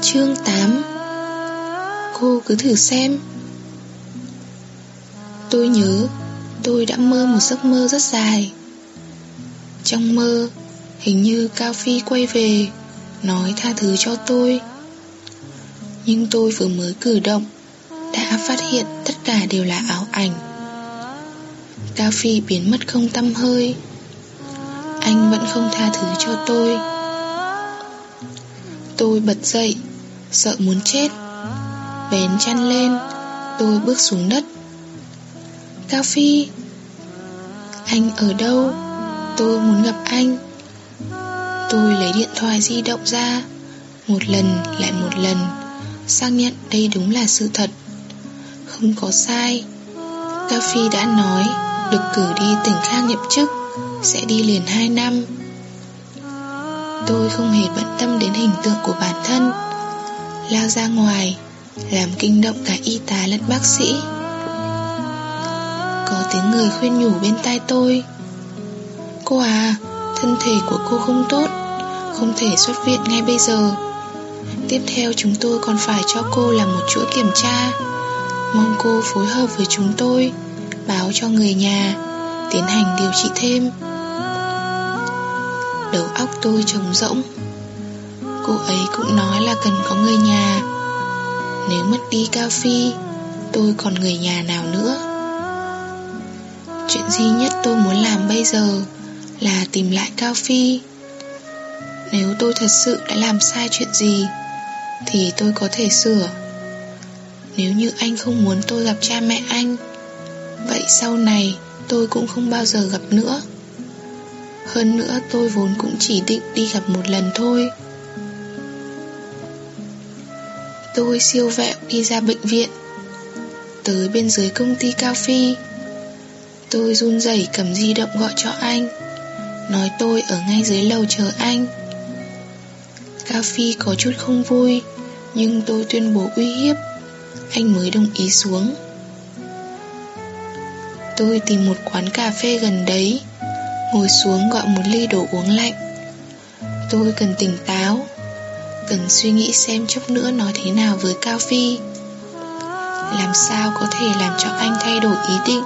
Chương 8. Cô cứ thử xem. Tôi nhớ tôi đã mơ một giấc mơ rất dài. Trong mơ, hình như Cao Phi quay về nói tha thứ cho tôi. Nhưng tôi vừa mới cử động đã phát hiện tất cả đều là ảo ảnh. Cao Phi biến mất không tăm hơi. Anh vẫn không tha thứ cho tôi. Tôi bật dậy, sợ muốn chết. Vén chăn lên, tôi bước xuống đất. Cao Phi, anh ở đâu? Tôi muốn gặp anh. Tôi lấy điện thoại di động ra, một lần lại một lần, xác nhận đây đúng là sự thật, không có sai. Cao Phi đã nói được cử đi tỉnh khác nhậm chức, sẽ đi liền 2 năm. Tôi không hề bận tâm đến hình tượng của bản thân, lao ra ngoài, làm kinh động cả y tá lẫn bác sĩ. Có tiếng người khuyên nhủ bên tai tôi. Cô à, thân thể của cô không tốt, không thể xuất viện ngay bây giờ. Tiếp theo chúng tôi còn phải cho cô làm một chuỗi kiểm tra. Mong cô phối hợp với chúng tôi, báo cho người nhà, tiến hành điều trị thêm. Đầu óc tôi trống rỗng. Cô ấy cũng nói là cần có người nhà. Nếu mất đi Cao Phi, tôi còn người nhà nào nữa? Chuyện duy nhất tôi muốn làm bây giờ là tìm lại Cao Phi. Nếu tôi thật sự đã làm sai chuyện gì thì tôi có thể sửa. Nếu như anh không muốn tôi gặp cha mẹ anh, vậy sau này tôi cũng không bao giờ gặp nữa. Hơn nữa tôi vốn cũng chỉ định đi gặp một lần thôi. Tôi siêu vẹo đi ra bệnh viện, tới bên dưới công ty Cao Phi. Tôi run rẩy cầm di động gọi cho anh, nói tôi ở ngay dưới lầu chờ anh. Cao Phi có chút không vui, nhưng tôi tuyên bố uy hiếp, anh mới đồng ý xuống. Tôi tìm một quán cà phê gần đấy, ngồi xuống gọi một ly đồ uống lạnh. Tôi cần tỉnh táo, cần suy nghĩ xem chốc nữa nói thế nào với Cao Phi, làm sao có thể làm cho anh thay đổi ý định.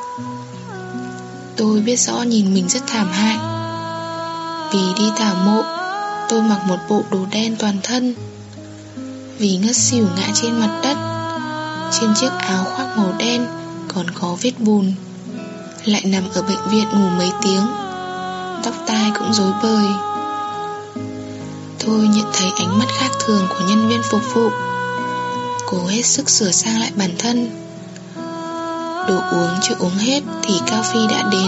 Tôi biết rõ nhìn mình rất thảm hại. Vì đi tảo mộ, tôi mặc một bộ đồ đen toàn thân. Vì ngất xỉu ngã trên mặt đất, trên chiếc áo khoác màu đen còn có vết bùn. Lại nằm ở bệnh viện ngủ mấy tiếng, tóc tai cũng rối bời. Tôi nhận thấy ánh mắt khác thường của nhân viên phục vụ. Cố hết sức sửa sang lại bản thân. Đồ uống chưa uống hết thì Cao Phi đã đến.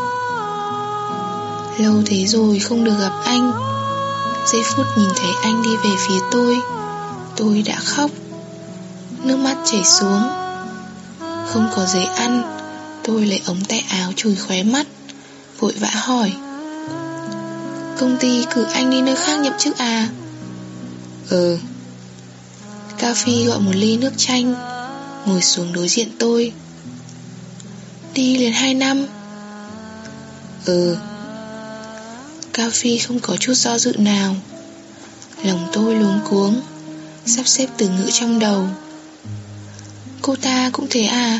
Lâu thế rồi không được gặp anh. Giây phút nhìn thấy anh đi về phía tôi đã khóc. Nước mắt chảy xuống. Không có giấy ăn, tôi lấy ống tay áo chùi khóe mắt, vội vã hỏi. Công ty cử anh đi nơi khác nhậm chức à? Ừ. Cao Phi gọi một ly nước chanh, ngồi xuống đối diện tôi. Đi liền 2 năm? Ừ. Cao Phi không có chút do dự nào. Lòng tôi luống cuống, sắp xếp từ ngữ trong đầu. Cô ta cũng thế à?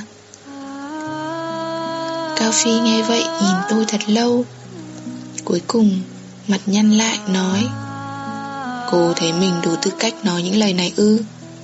Cao Phi nghe vậy nhìn tôi thật lâu. Cuối cùng mặt nhăn lại nói. Cô thấy mình đủ tư cách nói những lời này ư?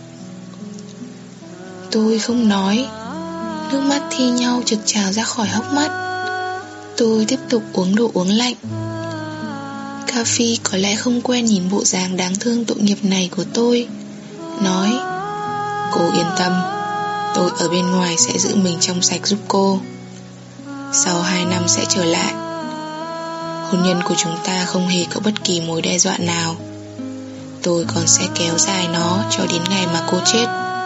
Tôi không nói. Nước mắt thi nhau trực trào ra khỏi hốc mắt. Tôi tiếp tục uống đồ uống lạnh. Cao Phi có lẽ không quen nhìn bộ dáng đáng thương tội nghiệp này của tôi, nói. Cô yên tâm, tôi ở bên ngoài sẽ giữ mình trong sạch giúp cô. Sau 2 năm sẽ trở lại. Hôn nhân của chúng ta không hề có bất kỳ mối đe dọa nào. Tôi còn sẽ kéo dài nó cho đến ngày mà cô chết.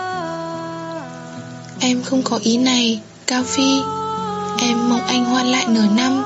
Em không có ý này, Cao Phi. Em mong anh hoãn lại nửa năm.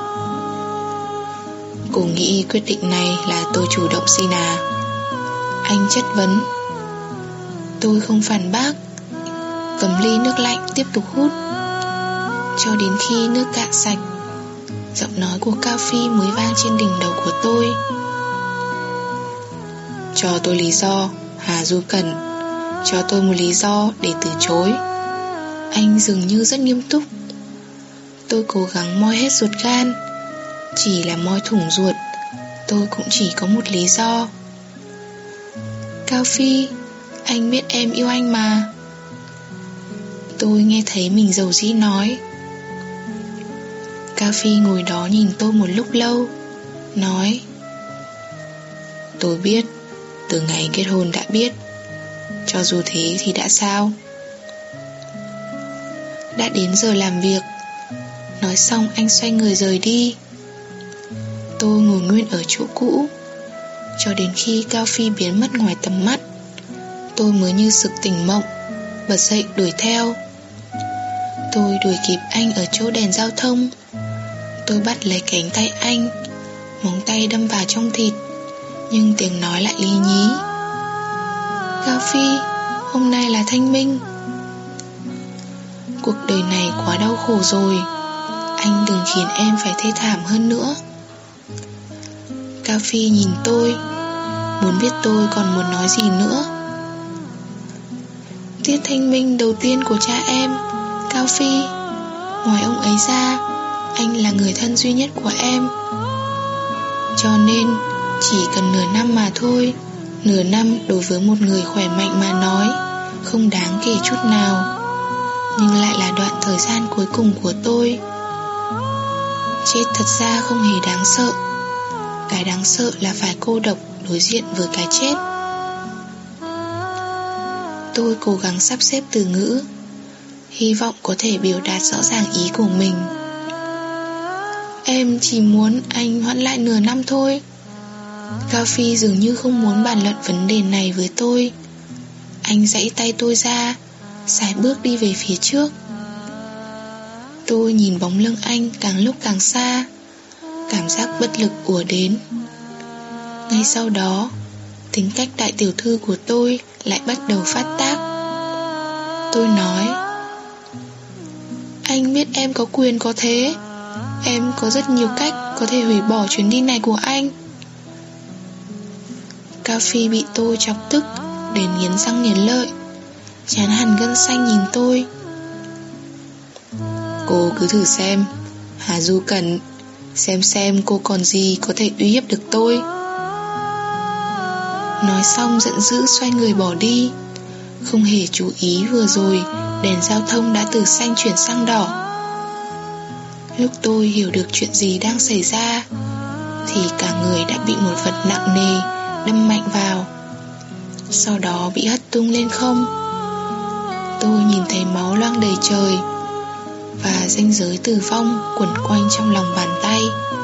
Cô nghĩ quyết định này là tôi chủ động xin à? Anh chất vấn. Tôi không phản bác, cầm ly nước lạnh tiếp tục hút. Cho đến khi nước cạn sạch, giọng nói của Cao Phi mới vang trên đỉnh đầu của tôi. Cho tôi lý do Hà Du Cẩn, cho tôi một lý do để từ chối. Anh dường như rất nghiêm túc. Tôi cố gắng moi hết ruột gan. Chỉ là moi thủng ruột, tôi cũng chỉ có một lý do. Cao Phi, anh biết em yêu anh mà. Tôi nghe thấy mình dầu dĩ nói. Cao Phi ngồi đó nhìn tôi một lúc lâu, nói: tôi biết, từ ngày kết hôn đã biết. Cho dù thế thì đã sao? Đã đến giờ làm việc. Nói xong anh xoay người rời đi. Tôi ngồi nguyên ở chỗ cũ cho đến khi Cao Phi biến mất ngoài tầm mắt. Tôi mới như sực tỉnh mộng, bật dậy đuổi theo. Tôi đuổi kịp anh ở chỗ đèn giao thông. Tôi bắt lấy cánh tay anh, móng tay đâm vào trong thịt, nhưng tiếng nói lại lý nhí: Cao Phi, hôm nay là thanh minh. Cuộc đời này quá đau khổ rồi, anh đừng khiến em phải thê thảm hơn nữa. Cao Phi nhìn tôi, muốn biết tôi còn muốn nói gì nữa. Tiết thanh minh đầu tiên của cha em, Cao Phi. Ngoài ông ấy ra, anh là người thân duy nhất của em. Cho nên chỉ cần nửa năm mà thôi. Nửa năm đối với một người khỏe mạnh mà nói không đáng kể chút nào, nhưng lại là đoạn thời gian cuối cùng của tôi. Chết thật ra không hề đáng sợ. Cái đáng sợ là phải cô độc đối diện với cái chết. Tôi cố gắng sắp xếp từ ngữ, hy vọng có thể biểu đạt rõ ràng ý của mình. Em chỉ muốn anh hoãn lại nửa năm thôi. Cao Phi dường như không muốn bàn luận vấn đề này với tôi. Anh giãy tay tôi ra, sải bước đi về phía trước. Tôi nhìn bóng lưng anh càng lúc càng xa. Cảm giác bất lực ùa đến. Ngay sau đó, tính cách đại tiểu thư của tôi lại bắt đầu phát tác. Tôi nói: anh biết em có quyền có thế. Em có rất nhiều cách có thể hủy bỏ chuyến đi này của anh. Cao Phi bị tôi chọc tức đến nghiến răng nghiến lợi, trán hằn gân xanh nhìn tôi. Cô cứ thử xem, Hà Du Cẩn, xem cô còn gì có thể uy hiếp được tôi. Nói xong giận dữ xoay người bỏ đi, không hề chú ý vừa rồi đèn giao thông đã từ xanh chuyển sang đỏ. Lúc tôi hiểu được chuyện gì đang xảy ra thì cả người đã bị một vật nặng nề đâm mạnh vào, sau đó bị hất tung lên không. Tôi nhìn thấy máu loang đầy trời và ranh giới tử vong quẩn quanh trong lòng bàn tay.